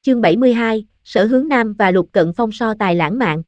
Chương 72, Sở Hướng Nam và Lục Cận Phong so tài lãng mạn.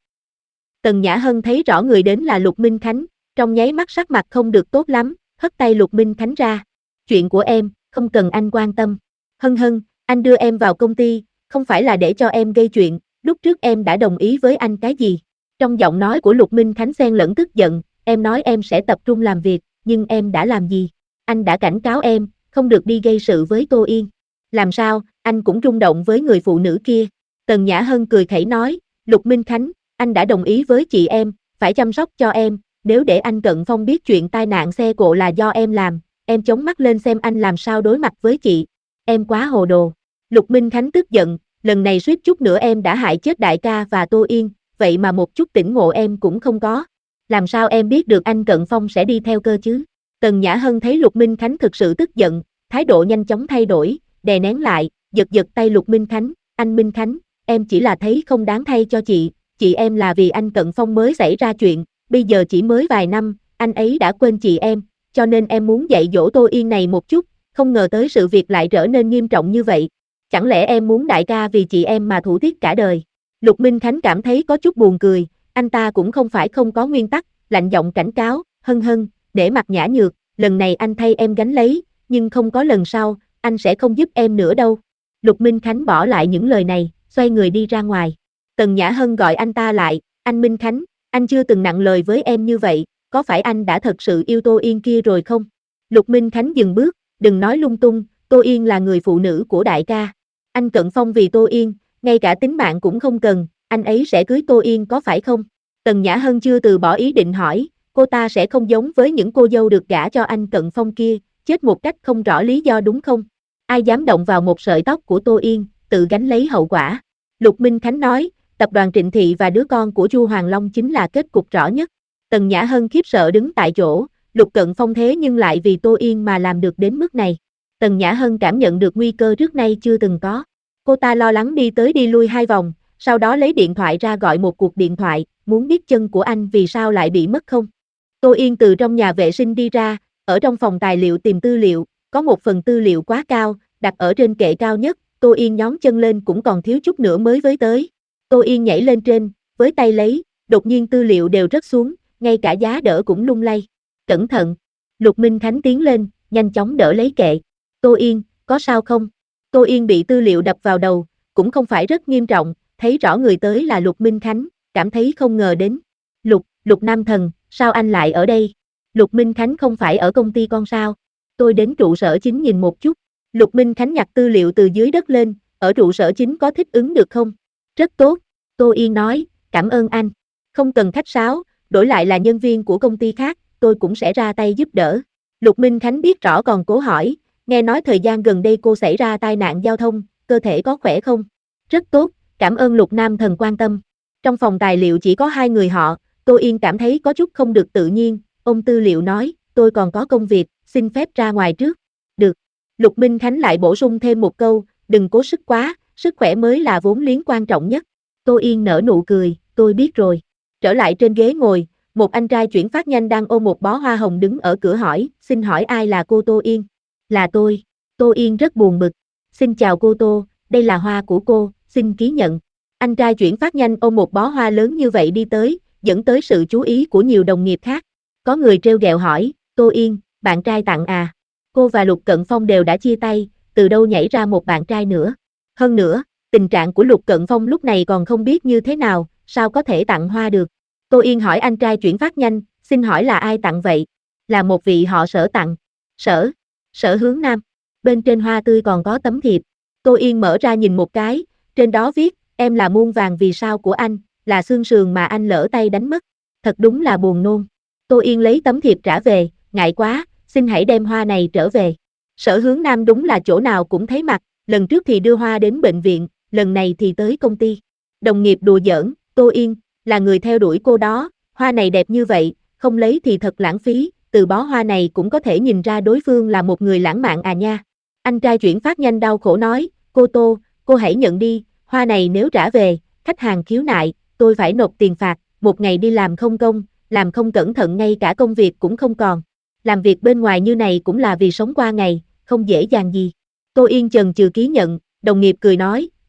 Tần Nhã Hân thấy rõ người đến là Lục Minh Khánh, trong nháy mắt sắc mặt không được tốt lắm, hất tay Lục Minh Khánh ra. Chuyện của em, không cần anh quan tâm. Hân Hân, anh đưa em vào công ty, không phải là để cho em gây chuyện, lúc trước em đã đồng ý với anh cái gì? Trong giọng nói của Lục Minh Khánh xen lẫn tức giận, em nói em sẽ tập trung làm việc, nhưng em đã làm gì? Anh đã cảnh cáo em, không được đi gây sự với Tô Yên. Làm sao, anh cũng rung động với người phụ nữ kia. Tần Nhã Hân cười khẩy nói, Lục Minh Khánh, anh đã đồng ý với chị em, phải chăm sóc cho em, nếu để anh Cận Phong biết chuyện tai nạn xe cộ là do em làm, em chống mắt lên xem anh làm sao đối mặt với chị. Em quá hồ đồ. Lục Minh Khánh tức giận, lần này suýt chút nữa em đã hại chết đại ca và Tô Yên, vậy mà một chút tỉnh ngộ em cũng không có. Làm sao em biết được anh Cận Phong sẽ đi theo cơ chứ? Tần Nhã Hân thấy Lục Minh Khánh thực sự tức giận, thái độ nhanh chóng thay đổi, đè nén lại, giật tay Lục Minh Khánh, anh Minh Khánh, em chỉ là thấy không đáng thay cho chị em là vì anh Cận Phong mới xảy ra chuyện, bây giờ chỉ mới vài năm, anh ấy đã quên chị em, cho nên em muốn dạy dỗ Tô Yên này một chút, không ngờ tới sự việc lại trở nên nghiêm trọng như vậy. Chẳng lẽ em muốn đại ca vì chị em mà thủ tiết cả đời? Lục Minh Khánh cảm thấy có chút buồn cười, anh ta cũng không phải không có nguyên tắc, lạnh giọng cảnh cáo, Hân Hân, để mặt nhã nhược, lần này anh thay em gánh lấy, nhưng không có lần sau, anh sẽ không giúp em nữa đâu. Lục Minh Khánh bỏ lại những lời này, xoay người đi ra ngoài. Tần Nhã Hân gọi anh ta lại, anh Minh Khánh, anh chưa từng nặng lời với em như vậy, có phải anh đã thật sự yêu Tô Yên kia rồi không? Lục Minh Khánh dừng bước, đừng nói lung tung, Tô Yên là người phụ nữ của đại ca. Anh Cận Phong vì Tô Yên, ngay cả tính mạng cũng không cần, anh ấy sẽ cưới Tô Yên có phải không? Tần Nhã Hân chưa từ bỏ ý định hỏi, cô ta sẽ không giống với những cô dâu được gả cho anh Cận Phong kia, chết một cách không rõ lý do đúng không? Ai dám động vào một sợi tóc của Tô Yên, tự gánh lấy hậu quả. Lục Minh Khánh nói, tập đoàn Trịnh Thị và đứa con của Chu Hoàng Long chính là kết cục rõ nhất. Tần Nhã Hân khiếp sợ đứng tại chỗ, Lục Cận Phong thế nhưng lại vì Tô Yên mà làm được đến mức này. Tần Nhã Hân cảm nhận được nguy cơ trước nay chưa từng có. Cô ta lo lắng đi tới đi lui 2 vòng, sau đó lấy điện thoại ra gọi một cuộc điện thoại, muốn biết chân của anh vì sao lại bị mất không. Tô Yên từ trong nhà vệ sinh đi ra, ở trong phòng tài liệu tìm tư liệu, có một phần tư liệu quá cao, đặt ở trên kệ cao nhất, Tô Yên nhón chân lên cũng còn thiếu chút nữa mới với tới. Tô Yên nhảy lên trên, với tay lấy, đột nhiên tư liệu đều rớt xuống, ngay cả giá đỡ cũng lung lay. Cẩn thận! Lục Minh Khánh tiến lên, nhanh chóng đỡ lấy kệ. Tô Yên, có sao không? Tô Yên bị tư liệu đập vào đầu, cũng không phải rất nghiêm trọng, thấy rõ người tới là Lục Minh Khánh, cảm thấy không ngờ đến. Lục Nam Thần, sao anh lại ở đây? Lục Minh Khánh không phải ở công ty con sao? Tôi đến trụ sở chính nhìn một chút. Lục Minh Khánh nhặt tư liệu từ dưới đất lên, ở trụ sở chính có thích ứng được không? Rất tốt, Tô Yên nói, cảm ơn anh. Không cần khách sáo, đổi lại là nhân viên của công ty khác, tôi cũng sẽ ra tay giúp đỡ. Lục Minh Khánh biết rõ còn cố hỏi, nghe nói thời gian gần đây cô xảy ra tai nạn giao thông, cơ thể có khỏe không? Rất tốt, cảm ơn Lục Nam Thần quan tâm. Trong phòng tài liệu chỉ có 2 người họ, Tô Yên cảm thấy có chút không được tự nhiên, ông tư liệu nói, tôi còn có công việc, xin phép ra ngoài trước. Được. Lục Minh Khánh lại bổ sung thêm một câu, đừng cố sức quá, sức khỏe mới là vốn liếng quan trọng nhất. Tô Yên nở nụ cười, tôi biết rồi. Trở lại trên ghế ngồi, một anh trai chuyển phát nhanh đang ôm một bó hoa hồng đứng ở cửa hỏi, xin hỏi ai là cô Tô Yên? Là tôi. Tô Yên rất buồn bực. Xin chào cô Tô, đây là hoa của cô, xin ký nhận. Anh trai chuyển phát nhanh ôm một bó hoa lớn như vậy đi tới, dẫn tới sự chú ý của nhiều đồng nghiệp khác. Có người trêu ghẹo hỏi, Tô Yên, bạn trai tặng à? Cô và Lục Cận Phong đều đã chia tay, từ đâu nhảy ra một bạn trai nữa? Hơn nữa, tình trạng của Lục Cận Phong lúc này còn không biết như thế nào, sao có thể tặng hoa được? Tô Yên hỏi anh trai chuyển phát nhanh, xin hỏi là ai tặng vậy? Là một vị họ Sở tặng. Sở Hướng Nam. Bên trên hoa tươi còn có tấm thiệp. Tô Yên mở ra nhìn một cái, trên đó viết, em là muôn vàng vì sao của anh, là xương sườn mà anh lỡ tay đánh mất. Thật đúng là buồn nôn. Tô Yên lấy tấm thiệp trả về, ngại quá, xin hãy đem hoa này trở về. Sở Hướng Nam đúng là chỗ nào cũng thấy mặt, lần trước thì đưa hoa đến bệnh viện, lần này thì tới công ty. Đồng nghiệp đùa giỡn, Tô Yên, là người theo đuổi cô đó, hoa này đẹp như vậy, không lấy thì thật lãng phí, từ bó hoa này cũng có thể nhìn ra đối phương là một người lãng mạn à nha. Anh trai chuyển phát nhanh đau khổ nói, cô Tô, cô hãy nhận đi, hoa này nếu trả về, khách hàng khiếu nại, tôi phải nộp tiền phạt, một ngày đi làm không công, làm không cẩn thận ngay cả công việc cũng không còn. Làm việc bên ngoài như này cũng là vì sống qua ngày, không dễ dàng gì. Tô Yên chần chừ ký nhận, đồng nghiệp cười nói,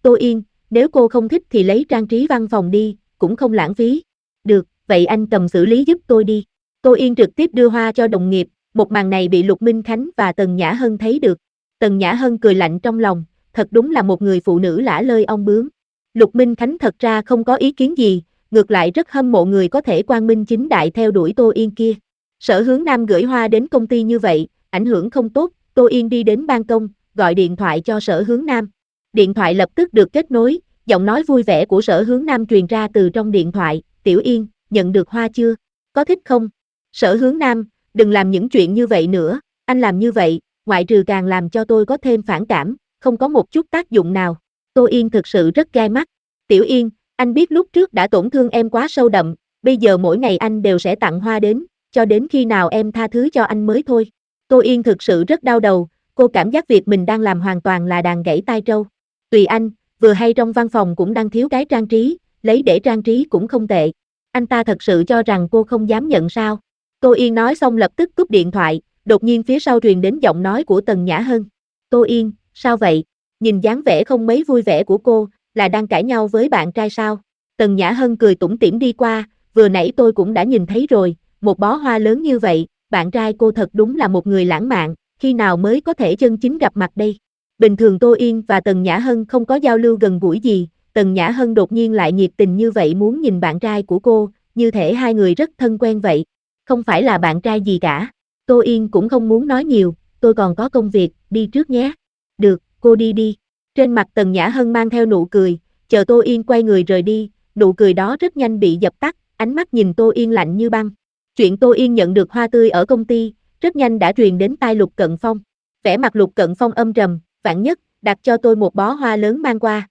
Tô Yên, nếu cô không thích thì lấy trang trí văn phòng đi, cũng không lãng phí. Được, vậy anh cầm xử lý giúp tôi đi. Tô Yên trực tiếp đưa hoa cho đồng nghiệp, một màn này bị Lục Minh Khánh và Tần Nhã Hân thấy được. Tần Nhã Hân cười lạnh trong lòng, thật đúng là một người phụ nữ lả lơi ong bướm. Lục Minh Khánh thật ra không có ý kiến gì, ngược lại rất hâm mộ người có thể quang minh chính đại theo đuổi Tô Yên kia. Sở Hướng Nam gửi hoa đến công ty như vậy, ảnh hưởng không tốt, Tô Yên đi đến ban công, gọi điện thoại cho Sở Hướng Nam. Điện thoại lập tức được kết nối, giọng nói vui vẻ của Sở Hướng Nam truyền ra từ trong điện thoại, Tiểu Yên, nhận được hoa chưa? Có thích không? Sở Hướng Nam, đừng làm những chuyện như vậy nữa, anh làm như vậy, ngoại trừ càng làm cho tôi có thêm phản cảm, không có một chút tác dụng nào. Tô Yên thực sự rất gai mắt. Tiểu Yên, anh biết lúc trước đã tổn thương em quá sâu đậm, bây giờ mỗi ngày anh đều sẽ tặng hoa đến, cho đến khi nào em tha thứ cho anh mới thôi. Tô Yên thực sự rất đau đầu, cô cảm giác việc mình đang làm hoàn toàn là đàn gãy tai trâu. Tùy anh, vừa hay trong văn phòng cũng đang thiếu cái trang trí, lấy để trang trí cũng không tệ. Anh ta thật sự cho rằng cô không dám nhận sao? Tô Yên nói xong lập tức cúp điện thoại, đột nhiên phía sau truyền đến giọng nói của Tần Nhã Hân. Tô Yên, sao vậy? Nhìn dáng vẻ không mấy vui vẻ của cô, là đang cãi nhau với bạn trai sao? Tần Nhã Hân cười tủm tỉm đi qua, vừa nãy tôi cũng đã nhìn thấy rồi, một bó hoa lớn như vậy, bạn trai cô thật đúng là một người lãng mạn, khi nào mới có thể chân chính gặp mặt đây? Bình thường Tô Yên và Tần Nhã Hân không có giao lưu gần gũi gì, Tần Nhã Hân đột nhiên lại nhiệt tình như vậy muốn nhìn bạn trai của cô, như thể hai người rất thân quen vậy. Không phải là bạn trai gì cả. Tô Yên cũng không muốn nói nhiều, tôi còn có công việc, đi trước nhé. Được, cô đi đi. Trên mặt Tần Nhã Hân mang theo nụ cười, chờ Tô Yên quay người rời đi, nụ cười đó rất nhanh bị dập tắt, ánh mắt nhìn Tô Yên lạnh như băng. Chuyện Tô Yên nhận được hoa tươi ở công ty, rất nhanh đã truyền đến tai Lục Cận Phong. Vẻ mặt Lục Cận Phong âm trầm, Vạn Nhất, đặt cho tôi một bó hoa lớn mang qua.